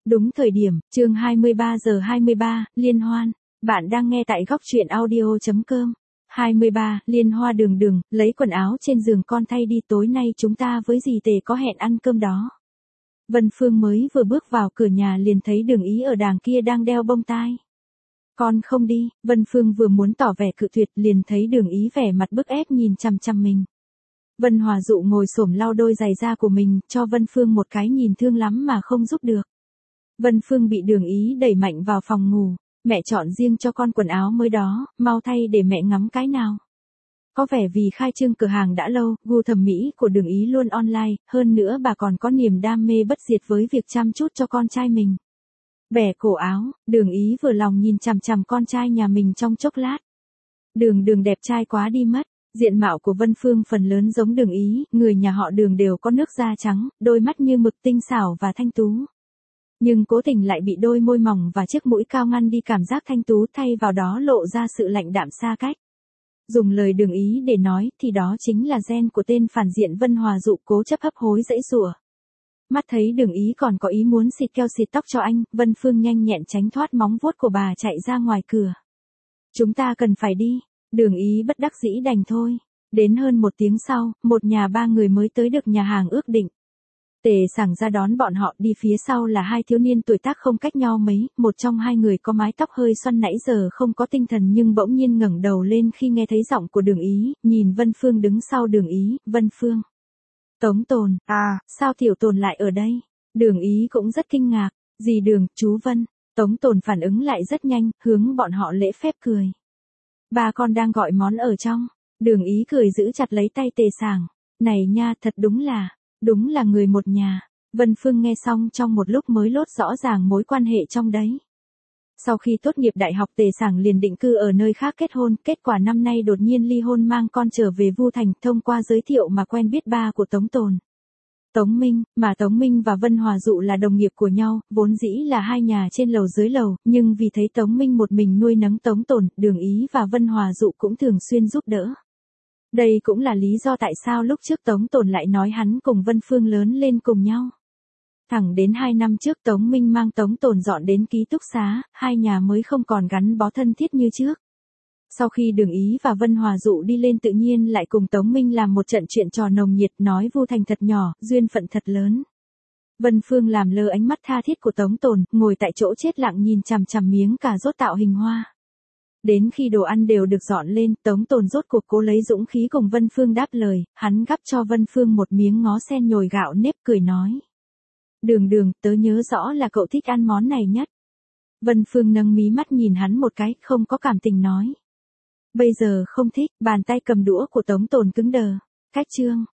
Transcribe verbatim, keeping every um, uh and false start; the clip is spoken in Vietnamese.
Đúng thời điểm, chương hai mươi ba giờ hai mươi ba, liên hoan. Bạn đang nghe tại góc truyện audio chấm com. hai mươi ba, liên hoa đường đường, lấy quần áo trên giường con thay đi, tối nay chúng ta với dì Tề có hẹn ăn cơm đó. Vân Phương mới vừa bước vào cửa nhà liền thấy Đường Ý ở đàng kia đang đeo bông tai. Con không đi, Vân Phương vừa muốn tỏ vẻ cự tuyệt liền thấy Đường Ý vẻ mặt bức ép nhìn chằm chằm mình. Vân Hòa Dụ ngồi xổm lau đôi giày da của mình, cho Vân Phương một cái nhìn thương lắm mà không giúp được. Vân Phương bị Đường Ý đẩy mạnh vào phòng ngủ, mẹ chọn riêng cho con quần áo mới đó, mau thay để mẹ ngắm cái nào. Có vẻ vì khai trương cửa hàng đã lâu, gu thẩm mỹ của Đường Ý luôn online, hơn nữa bà còn có niềm đam mê bất diệt với việc chăm chút cho con trai mình. Bẻ cổ áo, Đường Ý vừa lòng nhìn chằm chằm con trai nhà mình trong chốc lát. Đường Đường đẹp trai quá đi mất. Diện mạo của Vân Phương phần lớn giống Đường Ý, người nhà họ Đường đều có nước da trắng, đôi mắt như mực tinh xảo và thanh tú. Nhưng cố tình lại bị đôi môi mỏng và chiếc mũi cao ngăn đi cảm giác thanh tú, thay vào đó lộ ra sự lạnh đạm xa cách. Dùng lời Đường Ý để nói thì đó chính là gen của tên phản diện Vân Hòa Dụ cố chấp hấp hối dãy giụa. Mắt thấy Đường Ý còn có ý muốn xịt keo xịt tóc cho anh, Vân Phương nhanh nhẹn tránh thoát móng vuốt của bà chạy ra ngoài cửa. Chúng ta cần phải đi. Đường Ý bất đắc dĩ đành thôi. Đến hơn một tiếng sau, một nhà ba người mới tới được nhà hàng ước định. Tề Sảng ra đón bọn họ, đi phía sau là hai thiếu niên tuổi tác không cách nhau mấy, một trong hai người có mái tóc hơi xoăn nãy giờ không có tinh thần nhưng bỗng nhiên ngẩng đầu lên khi nghe thấy giọng của Đường Ý, nhìn Vân Phương đứng sau Đường Ý, Vân Phương. Tống Tồn, à, sao tiểu Tồn lại ở đây? Đường Ý cũng rất kinh ngạc, dì Đường, chú Vân. Tống Tồn phản ứng lại rất nhanh, hướng bọn họ lễ phép cười. Ba con đang gọi món ở trong. Đường Ý cười giữ chặt lấy tay Tề Sảng. Này nha, thật đúng là, đúng là người một nhà. Vân Phương nghe xong trong một lúc mới lốt rõ ràng mối quan hệ trong đấy. Sau khi tốt nghiệp đại học Tề Sảng liền định cư ở nơi khác kết hôn, kết quả năm nay đột nhiên ly hôn mang con trở về Vu Thành, thông qua giới thiệu mà quen biết ba của Tống Tồn. Tống Minh, mà Tống Minh và Vân Hòa Dụ là đồng nghiệp của nhau, vốn dĩ là hai nhà trên lầu dưới lầu, nhưng vì thấy Tống Minh một mình nuôi nấng Tống Tồn, Đường Ý và Vân Hòa Dụ cũng thường xuyên giúp đỡ. Đây cũng là lý do tại sao lúc trước Tống Tồn lại nói hắn cùng Vân Phương lớn lên cùng nhau. Thẳng đến hai năm trước Tống Minh mang Tống Tồn dọn đến ký túc xá, hai nhà mới không còn gắn bó thân thiết như trước. Sau khi Đường Ý và Vân Hòa Dụ đi lên tự nhiên lại cùng Tống Minh làm một trận chuyện trò nồng nhiệt, nói Vu Thành thật nhỏ, duyên phận thật lớn. Vân Phương làm lơ ánh mắt tha thiết của Tống Tồn, ngồi tại chỗ chết lặng nhìn chằm chằm miếng cà rốt tạo hình hoa. Đến khi đồ ăn đều được dọn lên, Tống Tồn rốt cuộc cố lấy dũng khí cùng Vân Phương đáp lời, hắn gắp cho Vân Phương một miếng ngó sen nhồi gạo nếp cười nói. Đường Đường, tớ nhớ rõ là cậu thích ăn món này nhất. Vân Phương nâng mí mắt nhìn hắn một cái, không có cảm tình nói. Bây giờ không thích, bàn tay cầm đũa của Tống Tồn cứng đờ. Cách chương,